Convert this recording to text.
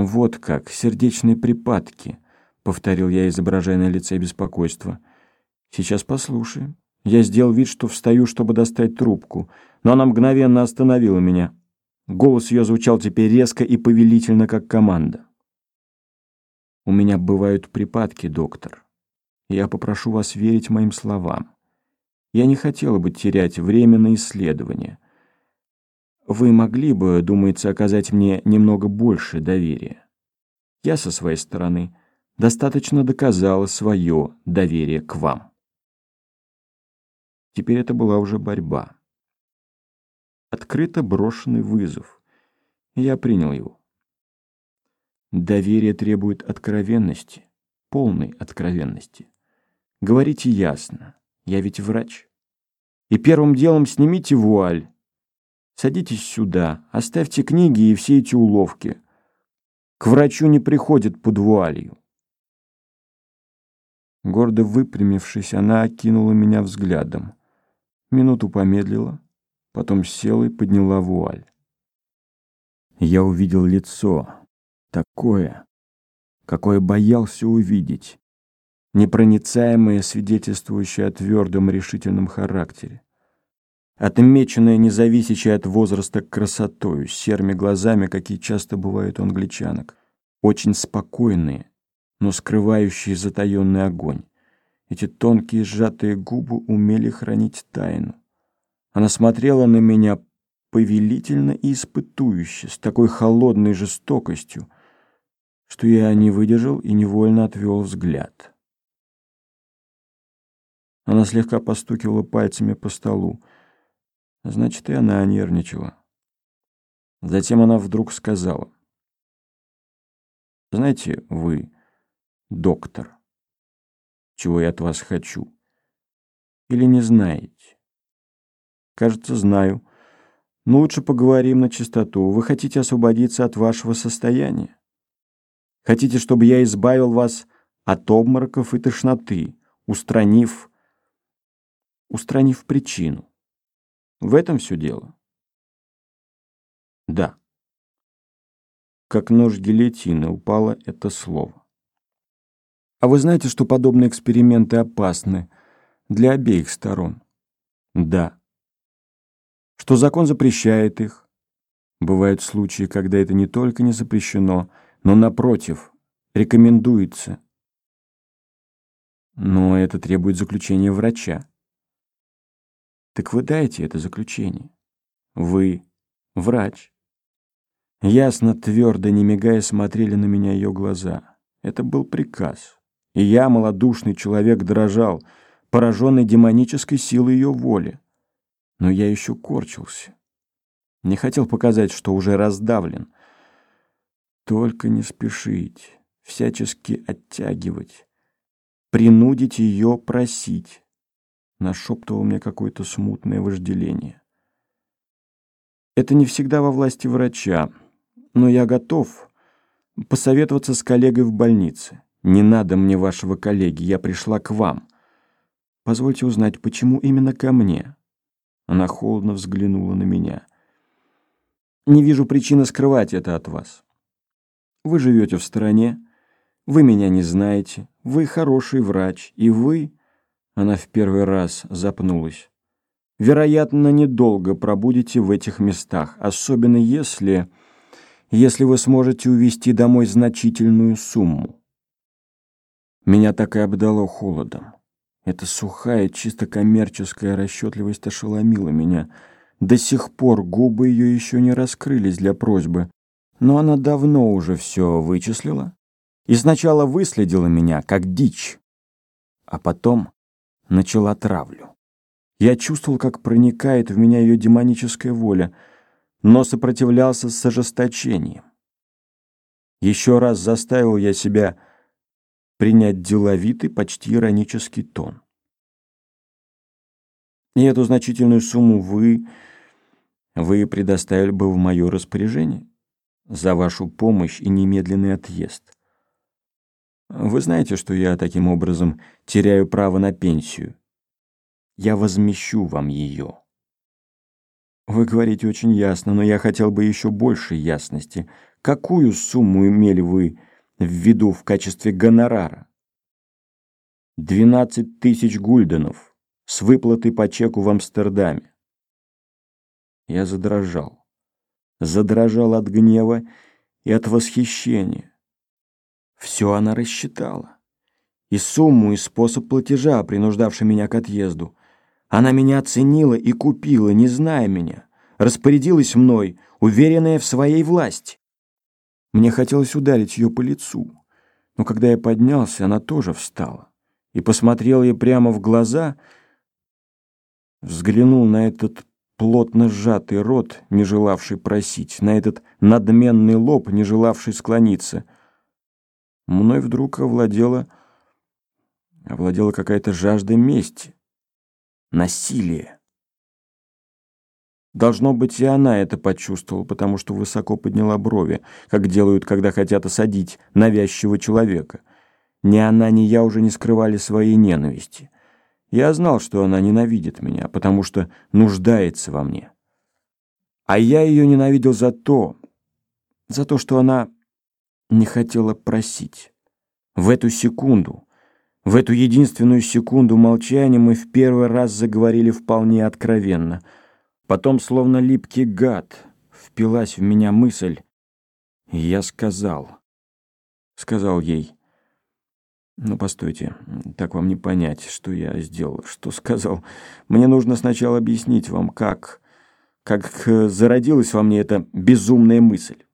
«Вот как, сердечные припадки», — повторил я, изображая на лице беспокойство. «Сейчас послушаем». Я сделал вид, что встаю, чтобы достать трубку, но она мгновенно остановила меня. Голос ее звучал теперь резко и повелительно, как команда. «У меня бывают припадки, доктор. Я попрошу вас верить моим словам. Я не хотела бы терять время на исследование. Вы могли бы, думается, оказать мне немного больше доверия. Я со своей стороны достаточно доказала свое доверие к вам». Теперь это была уже борьба. Открыто брошенный вызов. И я принял его. Доверие требует откровенности, полной откровенности. Говорите ясно, я ведь врач. И первым делом снимите вуаль. Садитесь сюда, оставьте книги и все эти уловки. К врачу не приходят под вуалью. Гордо выпрямившись, она окинула меня взглядом. Минуту помедлила, потом села и подняла вуаль. Я увидел лицо, такое, какое боялся увидеть, непроницаемое, свидетельствующее о твердом решительном характере, отмеченное независящей от возраста красотою, серыми глазами, какие часто бывают у англичанок, очень спокойные, но скрывающие затаенный огонь. Эти тонкие сжатые губы умели хранить тайну. Она смотрела на меня повелительно и испытующе, с такой холодной жестокостью, что я не выдержал и невольно отвел взгляд. Она слегка постукивала пальцами по столу. Значит, и она нервничала. Затем она вдруг сказала: «Знаете вы, доктор, чего я от вас хочу? Или не знаете?» «Кажется, знаю. Но лучше поговорим на чистоту. Вы хотите освободиться от вашего состояния? Хотите, чтобы я избавил вас от обмороков и тошноты, устранив причину? В этом все дело?» «Да». Как нож гильотины упало это слово. «А вы знаете, что подобные эксперименты опасны для обеих сторон?» «Да». «Что закон запрещает их?» «Бывают случаи, когда это не только не запрещено, но, напротив, рекомендуется». «Но это требует заключения врача». «Так вы дайте это заключение. Вы врач». Ясно, твердо, не мигая, смотрели на меня ее глаза. Это был приказ. И я, малодушный человек, дрожал, пораженный демонической силой ее воли. Но я еще корчился. Не хотел показать, что уже раздавлен. Только не спешить, всячески оттягивать, принудить ее просить. Нашептывал мне какое-то смутное вожделение. Это не всегда во власти врача, но я готов посоветоваться с коллегой в больнице. Не надо мне вашего коллеги, я пришла к вам. Позвольте узнать, почему именно ко мне?» Она холодно взглянула на меня. «Не вижу причины скрывать это от вас. Вы живете в стороне, вы меня не знаете, вы хороший врач, и вы...» Она в первый раз запнулась. «Вероятно, недолго пробудете в этих местах, особенно если вы сможете увезти домой значительную сумму». Меня так и обдало холодом. Эта сухая, чисто коммерческая расчетливость ошеломила меня. До сих пор губы ее еще не раскрылись для просьбы, но она давно уже все вычислила и сначала выследила меня как дичь, а потом начала травлю. Я чувствовал, как проникает в меня ее демоническая воля, но сопротивлялся с ожесточением. Еще раз заставил я себя принять деловитый, почти иронический тон. «И эту значительную сумму вы предоставили бы в мое распоряжение за вашу помощь и немедленный отъезд. Вы знаете, что я таким образом теряю право на пенсию. Я возмещу вам ее». «Вы говорите очень ясно, но я хотел бы еще большей ясности. какую сумму имели вы в виду в качестве гонорара? 12 тысяч гульденов с выплатой по чеку в Амстердаме. Я задрожал. Задрожал от гнева и от восхищения. Все она рассчитала. И сумму, и способ платежа, принуждавший меня к отъезду. Она меня оценила и купила, не зная меня. Распорядилась мной, уверенная в своей власти. Мне хотелось ударить ее по лицу. Но когда я поднялся, она тоже встала. И посмотрел ей прямо в глаза, взглянул на этот плотно сжатый рот, не желавший просить, на этот надменный лоб, не желавший склониться. Мной вдруг овладела какая-то жажда мести, насилия. Должно быть, и она это почувствовала, потому что высоко подняла брови, как делают, когда хотят осадить навязчивого человека. Ни она, ни я уже не скрывали своей ненависти. Я знал, что она ненавидит меня, потому что нуждается во мне. А я ее ненавидел за то, что она не хотела просить. В эту секунду, в эту единственную секунду молчания мы в первый раз заговорили вполне откровенно. Потом, словно липкий гад, впилась в меня мысль, и я сказал ей: «Ну, постойте, так вам не понять, что я сделал, что сказал. Мне нужно сначала объяснить вам, как зародилась во мне эта безумная мысль.